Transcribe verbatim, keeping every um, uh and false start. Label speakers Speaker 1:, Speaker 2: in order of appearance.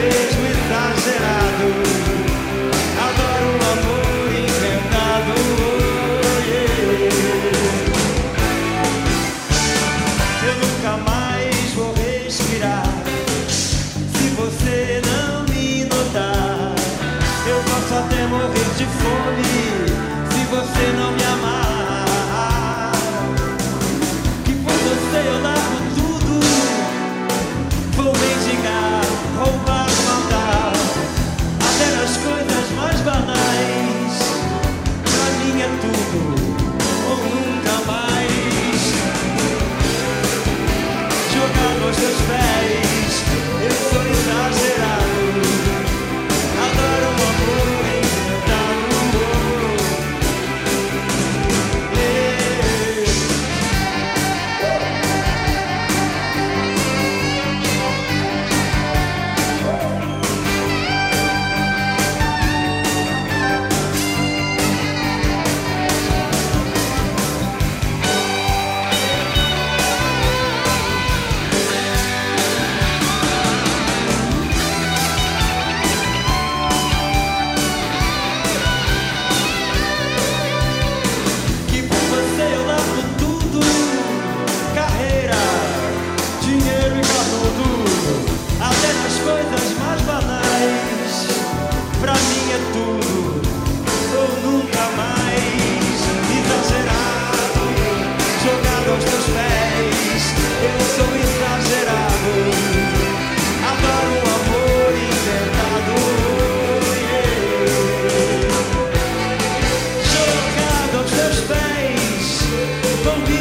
Speaker 1: mesmo exagerado. Adoro um amor inventado. Oh, yeah. Eu nunca mais vou respirar se você não me notar. Eu posso até morrer de fome se você não me amar. Que por você eu largo tudo, vou mendigar, roubar, matar, até nas coisas mais banais. Pra mim é tudo ou nunca mais. Jogar nos teus pés, eu sou exagerado. Adoro um amor inventado. Que por você eu largo tudo, carreira, dinheiro e canudo, até nas coisas mais banais. Pra mim é tudo ou nunca mais. Exagerado, jogado aos teus pés, eu sou exagerado. Adoro um amor inventado. Yeah. Jogado aos teus pés, vou me